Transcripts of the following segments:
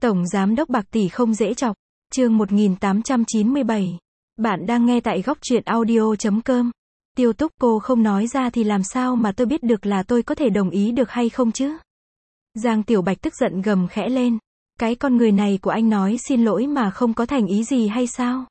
Tổng Giám đốc bạc tỷ không dễ chọc. Chương 1897. Bạn đang nghe tại góc truyện audio.com. Tiêu Túc, cô không nói ra thì làm sao mà tôi biết được là tôi có thể đồng ý được hay không chứ? Giang Tiểu Bạch tức giận gầm khẽ lên. Cái con người này của anh nói xin lỗi mà không có thành ý gì hay sao?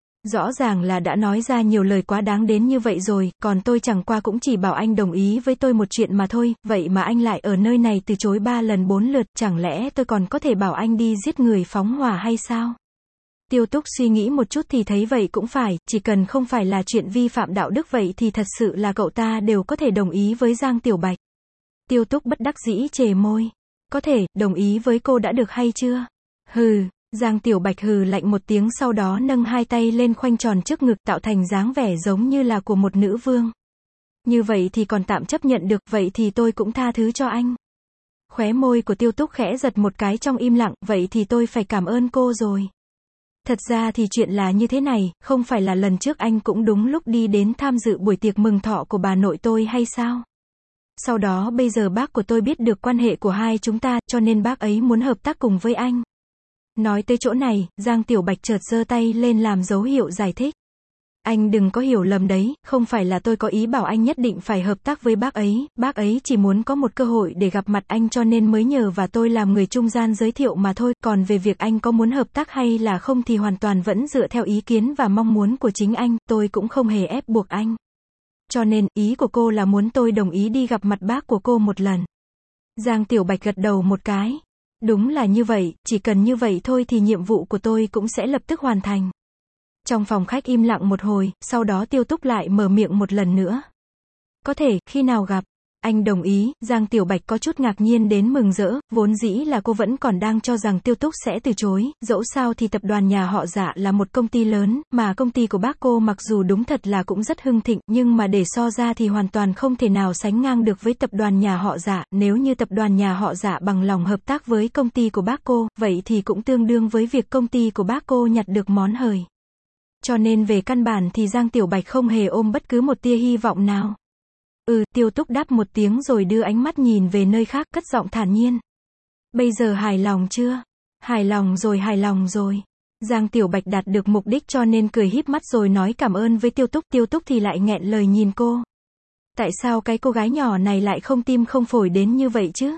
Rõ ràng là đã nói ra nhiều lời quá đáng đến như vậy rồi, còn tôi chẳng qua cũng chỉ bảo anh đồng ý với tôi một chuyện mà thôi, vậy mà anh lại ở nơi này từ chối 3 lần 4 lượt, chẳng lẽ tôi còn có thể bảo anh đi giết người phóng hỏa hay sao? Tiêu Túc suy nghĩ một chút thì thấy vậy cũng phải, chỉ cần không phải là chuyện vi phạm đạo đức vậy thì thật sự là cậu ta đều có thể đồng ý với Giang Tiểu Bạch. Tiêu Túc bất đắc dĩ chề môi. Có thể, đồng ý với cô đã được hay chưa? Hừ. Giang Tiểu Bạch hừ lạnh một tiếng, sau đó nâng hai tay lên khoanh tròn trước ngực tạo thành dáng vẻ giống như là của một nữ vương. Như vậy thì còn tạm chấp nhận được, vậy thì tôi cũng tha thứ cho anh. Khóe môi của Tiêu Túc khẽ giật một cái trong im lặng, vậy thì tôi phải cảm ơn cô rồi. Thật ra thì chuyện là như thế này, không phải là lần trước anh cũng đúng lúc đi đến tham dự buổi tiệc mừng thọ của bà nội tôi hay sao? Sau đó bây giờ bác của tôi biết được quan hệ của hai chúng ta, cho nên bác ấy muốn hợp tác cùng với anh. Nói tới chỗ này, Giang Tiểu Bạch chợt giơ tay lên làm dấu hiệu giải thích. Anh đừng có hiểu lầm đấy, không phải là tôi có ý bảo anh nhất định phải hợp tác với bác ấy chỉ muốn có một cơ hội để gặp mặt anh cho nên mới nhờ và tôi làm người trung gian giới thiệu mà thôi, còn về việc anh có muốn hợp tác hay là không thì hoàn toàn vẫn dựa theo ý kiến và mong muốn của chính anh, tôi cũng không hề ép buộc anh. Cho nên, ý của cô là muốn tôi đồng ý đi gặp mặt bác của cô một lần. Giang Tiểu Bạch gật đầu một cái. Đúng là như vậy, chỉ cần như vậy thôi thì nhiệm vụ của tôi cũng sẽ lập tức hoàn thành. Trong phòng khách im lặng một hồi, sau đó Tiêu Túc lại mở miệng một lần nữa. Có thể, khi nào gặp? Anh đồng ý. Giang Tiểu Bạch có chút ngạc nhiên đến mừng rỡ, vốn dĩ là cô vẫn còn đang cho rằng Tiêu Túc sẽ từ chối, dẫu sao thì tập đoàn nhà họ Dạ là một công ty lớn, mà công ty của bác cô mặc dù đúng thật là cũng rất hưng thịnh, nhưng mà để so ra thì hoàn toàn không thể nào sánh ngang được với tập đoàn nhà họ Dạ, nếu như tập đoàn nhà họ Dạ bằng lòng hợp tác với công ty của bác cô, vậy thì cũng tương đương với việc công ty của bác cô nhặt được món hời. Cho nên về căn bản thì Giang Tiểu Bạch không hề ôm bất cứ một tia hy vọng nào. Tiêu Túc đáp một tiếng rồi đưa ánh mắt nhìn về nơi khác, cất giọng thản nhiên. Bây giờ hài lòng chưa? Hài lòng rồi. Giang Tiểu Bạch đạt được mục đích cho nên cười híp mắt rồi nói cảm ơn với Tiêu Túc thì lại nghẹn lời nhìn cô. Tại sao cái cô gái nhỏ này lại không tim không phổi đến như vậy chứ?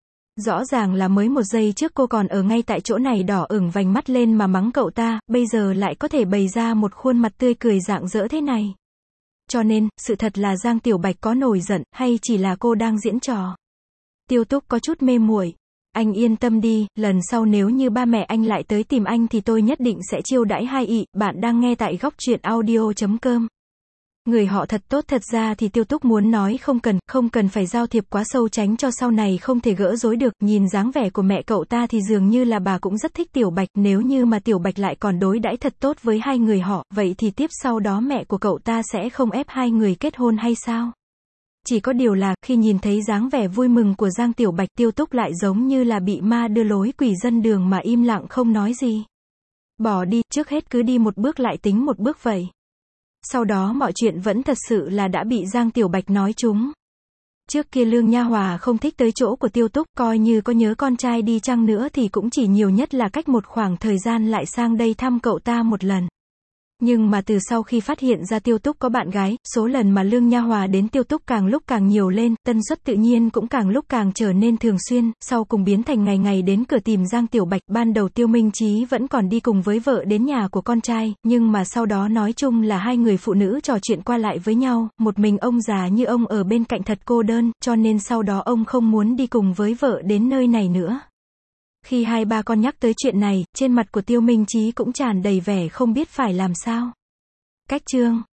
Rõ ràng là mới một giây trước cô còn ở ngay tại chỗ này đỏ ửng vành mắt lên mà mắng cậu ta, bây giờ lại có thể bày ra một khuôn mặt tươi cười rạng rỡ thế này. Cho nên, sự thật là Giang Tiểu Bạch có nổi giận, hay chỉ là cô đang diễn trò? Tiêu Túc có chút mê muội. Anh yên tâm đi, lần sau nếu như ba mẹ anh lại tới tìm anh thì tôi nhất định sẽ chiêu đãi hai ị. Bạn đang nghe tại góc truyện audio.com. Người họ thật tốt. Thật ra thì Tiêu Túc muốn nói không cần phải giao thiệp quá sâu tránh cho sau này không thể gỡ rối được, nhìn dáng vẻ của mẹ cậu ta thì dường như là bà cũng rất thích Tiểu Bạch, nếu như mà Tiểu Bạch lại còn đối đãi thật tốt với hai người họ, vậy thì tiếp sau đó mẹ của cậu ta sẽ không ép hai người kết hôn hay sao? Chỉ có điều là, khi nhìn thấy dáng vẻ vui mừng của Giang Tiểu Bạch, Tiêu Túc lại giống như là bị ma đưa lối quỷ dân đường mà im lặng không nói gì. Bỏ đi, trước hết cứ đi một bước lại tính một bước vậy. Sau đó mọi chuyện vẫn thật sự là đã bị Giang Tiểu Bạch nói trúng. Trước kia Lương Nha Hòa không thích tới chỗ của Tiêu Túc, coi như có nhớ con trai đi chăng nữa thì cũng chỉ nhiều nhất là cách một khoảng thời gian lại sang đây thăm cậu ta một lần. Nhưng mà từ sau khi phát hiện ra Tiêu Túc có bạn gái, số lần mà Lương Nha Hòa đến Tiêu Túc càng lúc càng nhiều lên, tần suất tự nhiên cũng càng lúc càng trở nên thường xuyên, sau cùng biến thành ngày ngày đến cửa tìm Giang Tiểu Bạch. Ban đầu Tiêu Minh Chí vẫn còn đi cùng với vợ đến nhà của con trai, nhưng mà sau đó nói chung là hai người phụ nữ trò chuyện qua lại với nhau, một mình ông già như ông ở bên cạnh thật cô đơn, cho nên sau đó ông không muốn đi cùng với vợ đến nơi này nữa. Khi hai ba con nhắc tới chuyện này, trên mặt của Tiêu Minh Chí cũng tràn đầy vẻ không biết phải làm sao. Cách chương